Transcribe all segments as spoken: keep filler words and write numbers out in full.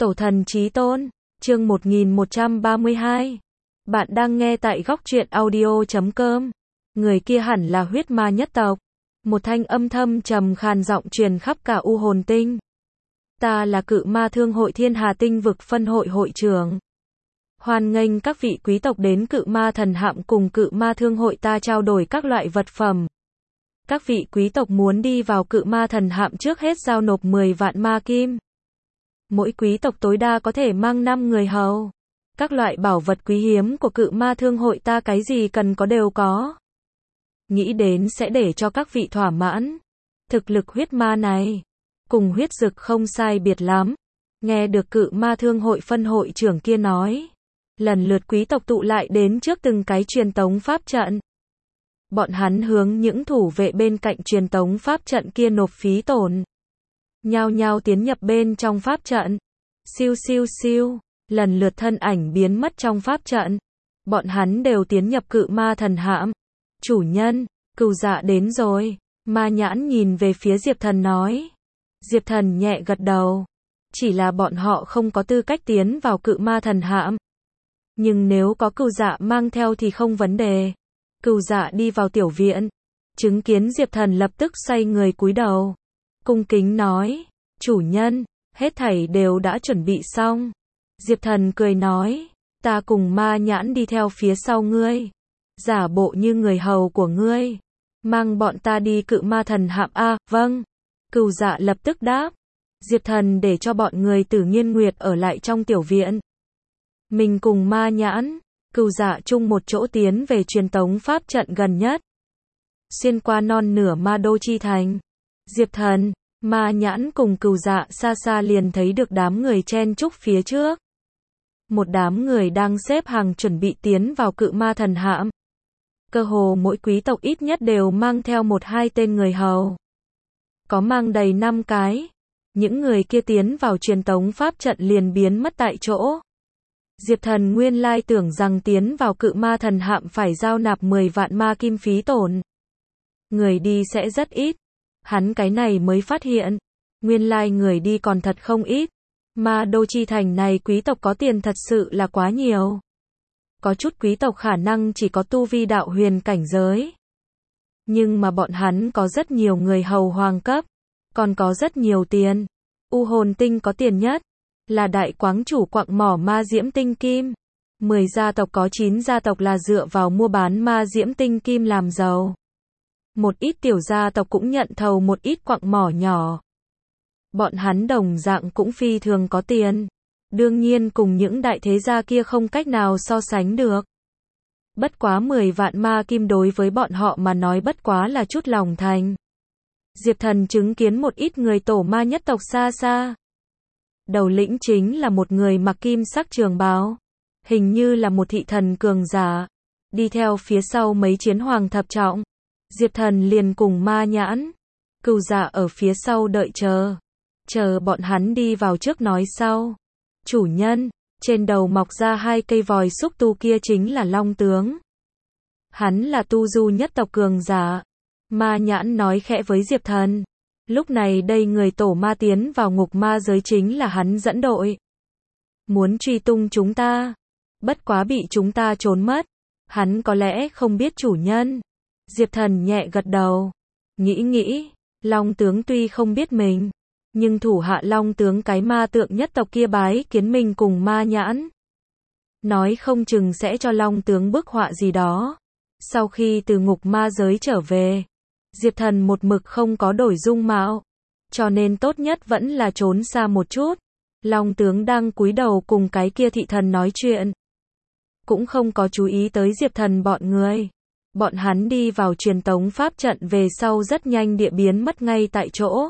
Tổ thần chí tôn, chương một nghìn một trăm ba mươi hai. Bạn đang nghe tại góc truyện audio chấm com. Người kia hẳn là huyết ma nhất tộc. Một thanh âm thâm trầm khàn giọng truyền khắp cả U Hồn Tinh. Ta là Cự Ma Thương hội Thiên Hà Tinh vực phân hội hội trưởng. Hoan nghênh các vị quý tộc đến Cự Ma Thần Hạm cùng Cự Ma Thương hội ta trao đổi các loại vật phẩm. Các vị quý tộc muốn đi vào Cự Ma Thần Hạm trước hết giao nộp mười vạn ma kim. Mỗi quý tộc tối đa có thể mang năm người hầu. Các loại bảo vật quý hiếm của Cự Ma Thương hội ta cái gì cần có đều có. Nghĩ đến sẽ để cho các vị thỏa mãn. Thực lực huyết ma này cùng huyết dực không sai biệt lắm. Nghe được Cự Ma Thương hội phân hội trưởng kia nói, lần lượt quý tộc tụ lại đến trước từng cái truyền tống pháp trận. Bọn hắn hướng những thủ vệ bên cạnh truyền tống pháp trận kia nộp phí tổn. Nhao nhao tiến nhập bên trong pháp trận. Siêu siêu siêu, lần lượt thân ảnh biến mất trong pháp trận. Bọn hắn đều tiến nhập Cự Ma Thần Hạm. Chủ nhân, Cừu Dạ đến rồi. Ma Nhãn nhìn về phía Diệp Thần nói. Diệp Thần nhẹ gật đầu. Chỉ là bọn họ không có tư cách tiến vào Cự Ma Thần Hạm. Nhưng nếu có Cừu Dạ mang theo thì không vấn đề. Cừu Dạ đi vào tiểu viện. Chứng kiến Diệp Thần lập tức xoay người cúi đầu. Cung kính nói, chủ nhân, hết thảy đều đã chuẩn bị xong. Diệp Thần cười nói, ta cùng Ma Nhãn đi theo phía sau ngươi. Giả bộ như người hầu của ngươi. Mang bọn ta đi Cự Ma Thần Hạm a, vâng. Cừu Dạ lập tức đáp. Diệp Thần để cho bọn người Tử Nghiên Nguyệt ở lại trong tiểu viện. Mình cùng Ma Nhãn, Cừu Dạ chung một chỗ tiến về truyền tống pháp trận gần nhất. Xuyên qua non nửa Ma Đô Chi Thành. Diệp Thần, Ma Nhãn cùng Cừu Dạ xa xa liền thấy được đám người chen chúc phía trước. Một đám người đang xếp hàng chuẩn bị tiến vào Cự Ma Thần Hạm. Cơ hồ mỗi quý tộc ít nhất đều mang theo một hai tên người hầu. Có mang đầy năm cái. Những người kia tiến vào truyền tống pháp trận liền biến mất tại chỗ. Diệp Thần nguyên lai tưởng rằng tiến vào Cự Ma Thần Hạm phải giao nạp mười vạn ma kim phí tổn. Người đi sẽ rất ít. Hắn cái này mới phát hiện, nguyên lai người đi còn thật không ít. Ma Đô Chi Thành này quý tộc có tiền thật sự là quá nhiều. Có chút quý tộc khả năng chỉ có tu vi đạo huyền cảnh giới. Nhưng mà bọn hắn có rất nhiều người hầu hoàng cấp, còn có rất nhiều tiền. U Hồn Tinh có tiền nhất, là đại quáng chủ quặng mỏ ma diễm tinh kim. mười gia tộc có chín gia tộc là dựa vào mua bán ma diễm tinh kim làm giàu. Một ít tiểu gia tộc cũng nhận thầu một ít quặng mỏ nhỏ. Bọn hắn đồng dạng cũng phi thường có tiền. Đương nhiên cùng những đại thế gia kia không cách nào so sánh được. Bất quá mười vạn ma kim đối với bọn họ mà nói bất quá là chút lòng thành. Diệp Thần chứng kiến một ít người tổ ma nhất tộc xa xa. Đầu lĩnh chính là một người mặc kim sắc trường bào. Hình như là một thị thần cường giả. Đi theo phía sau mấy chiến hoàng thập trọng. Diệp Thần liền cùng Ma Nhãn, Cừu Dạ ở phía sau đợi chờ. Chờ bọn hắn đi vào trước nói sau. Chủ nhân, trên đầu mọc ra hai cây vòi xúc tu kia chính là Long Tướng. Hắn là tu du nhất tộc cường giả. Ma Nhãn nói khẽ với Diệp Thần. Lúc này đây người tổ ma tiến vào ngục ma giới chính là hắn dẫn đội. Muốn truy tung chúng ta. Bất quá bị chúng ta trốn mất. Hắn có lẽ không biết chủ nhân. Diệp Thần nhẹ gật đầu. Nghĩ nghĩ, Long Tướng tuy không biết mình, nhưng thủ hạ Long Tướng cái ma tượng nhất tộc kia bái kiến mình cùng Ma Nhãn. Nói không chừng sẽ cho Long Tướng bức họa gì đó. Sau khi từ ngục ma giới trở về, Diệp Thần một mực không có đổi dung mạo. Cho nên tốt nhất vẫn là trốn xa một chút. Long Tướng đang cúi đầu cùng cái kia thị thần nói chuyện. Cũng không có chú ý tới Diệp Thần bọn người. Bọn hắn đi vào truyền tống pháp trận về sau rất nhanh địa biến mất ngay tại chỗ.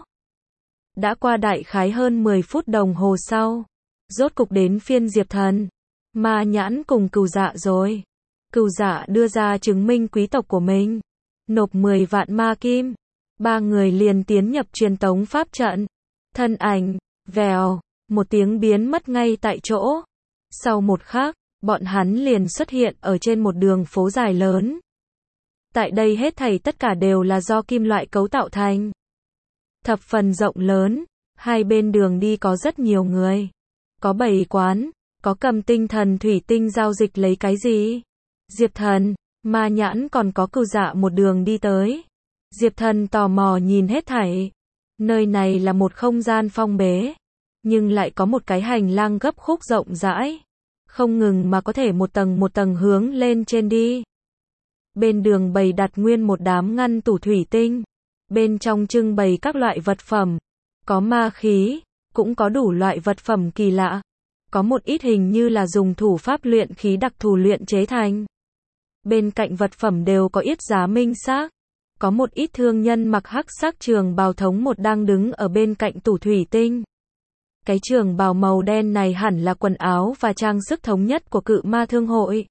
Đã qua đại khái hơn mười phút đồng hồ sau. Rốt cục đến phiên Diệp Thần. Ma Nhãn cùng Cừu Dạ rồi. Cừu Dạ đưa ra chứng minh quý tộc của mình. Nộp mười vạn ma kim. Ba người liền tiến nhập truyền tống pháp trận. Thân ảnh, vèo, một tiếng biến mất ngay tại chỗ. Sau một khắc, bọn hắn liền xuất hiện ở trên một đường phố dài lớn. Tại đây hết thảy tất cả đều là do kim loại cấu tạo thành. Thập phần rộng lớn, hai bên đường đi có rất nhiều người. Có bày quán, có cầm tinh thần thủy tinh giao dịch lấy cái gì? Diệp Thần, Ma Nhãn còn có Cửu Dạ một đường đi tới. Diệp Thần tò mò nhìn hết thảy. Nơi này là một không gian phong bế, nhưng lại có một cái hành lang gấp khúc rộng rãi, không ngừng mà có thể một tầng một tầng hướng lên trên đi. Bên đường bày đặt nguyên một đám ngăn tủ thủy tinh, bên trong trưng bày các loại vật phẩm, có ma khí, cũng có đủ loại vật phẩm kỳ lạ, có một ít hình như là dùng thủ pháp luyện khí đặc thù luyện chế thành. Bên cạnh vật phẩm đều có yết giá minh xác. Có một ít thương nhân mặc hắc sắc trường bào thống một đang đứng ở bên cạnh tủ thủy tinh. Cái trường bào màu đen này hẳn là quần áo và trang sức thống nhất của Cự Ma Thương hội.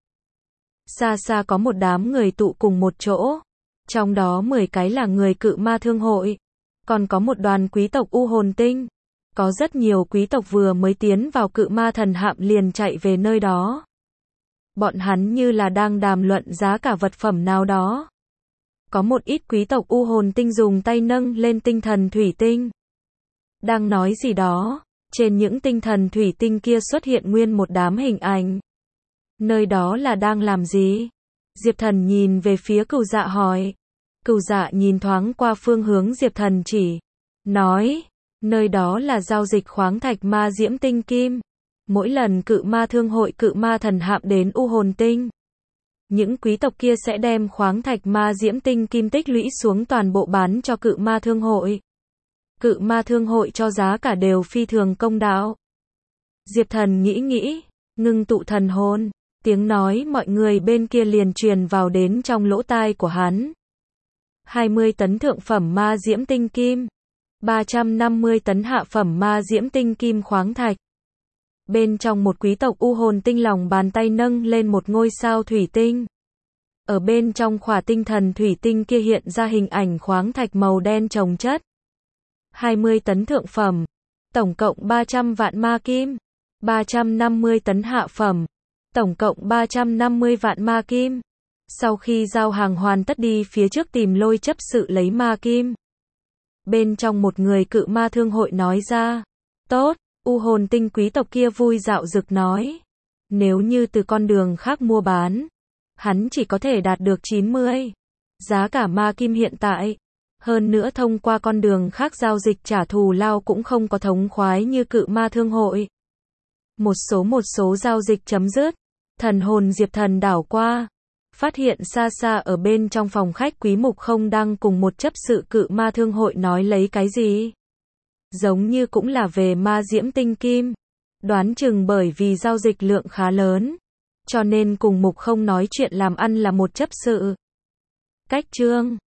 Xa xa có một đám người tụ cùng một chỗ, trong đó mười cái là người Cự Ma Thương hội, còn có một đoàn quý tộc U Hồn Tinh. Có rất nhiều quý tộc vừa mới tiến vào Cự Ma Thần Hạm liền chạy về nơi đó. Bọn hắn như là đang đàm luận giá cả vật phẩm nào đó. Có một ít quý tộc U Hồn Tinh dùng tay nâng lên tinh thần thủy tinh, đang nói gì đó. Trên những tinh thần thủy tinh kia xuất hiện nguyên một đám hình ảnh. Nơi đó là đang làm gì? Diệp Thần nhìn về phía Cửu Dạ hỏi. Cửu Dạ nhìn thoáng qua phương hướng Diệp Thần chỉ, nói, nơi đó là giao dịch khoáng thạch ma diễm tinh kim. Mỗi lần Cự Ma Thương hội Cự Ma Thần Hạm đến U Hồn Tinh, những quý tộc kia sẽ đem khoáng thạch ma diễm tinh kim tích lũy xuống toàn bộ bán cho Cự Ma Thương hội. Cự Ma Thương hội cho giá cả đều phi thường công đạo. Diệp Thần nghĩ nghĩ, ngưng tụ thần hồn, tiếng nói mọi người bên kia liền truyền vào đến trong lỗ tai của hắn. hai mươi tấn thượng phẩm ma diễm tinh kim, ba trăm năm mươi tấn hạ phẩm ma diễm tinh kim khoáng thạch. Bên trong một quý tộc U Hồn Tinh lòng bàn tay nâng lên một ngôi sao thủy tinh. Ở bên trong khỏa tinh thần thủy tinh kia hiện ra hình ảnh khoáng thạch màu đen chồng chất. hai mươi tấn thượng phẩm, tổng cộng ba trăm vạn ma kim, ba trăm năm mươi tấn hạ phẩm, tổng cộng ba trăm năm mươi vạn ma kim. Sau khi giao hàng hoàn tất đi phía trước tìm Lôi chấp sự lấy ma kim. Bên trong một người Cự Ma Thương hội nói ra, tốt. U Hồn Tinh quý tộc kia vui dạo dực nói, nếu như từ con đường khác mua bán, hắn chỉ có thể đạt được chín mươi. Giá cả ma kim hiện tại, hơn nữa thông qua con đường khác giao dịch trả thù lao cũng không có thống khoái như Cự Ma Thương hội. Một số một số giao dịch chấm dứt, thần hồn Diệp Thần đảo qua, phát hiện xa xa ở bên trong phòng khách Quý Mục Không đang cùng một chấp sự Cự Ma Thương hội nói lấy cái gì. Giống như cũng là về ma diễm tinh kim. Đoán chừng bởi vì giao dịch lượng khá lớn, cho nên cùng Mục Không nói chuyện làm ăn là một chấp sự. Cách chương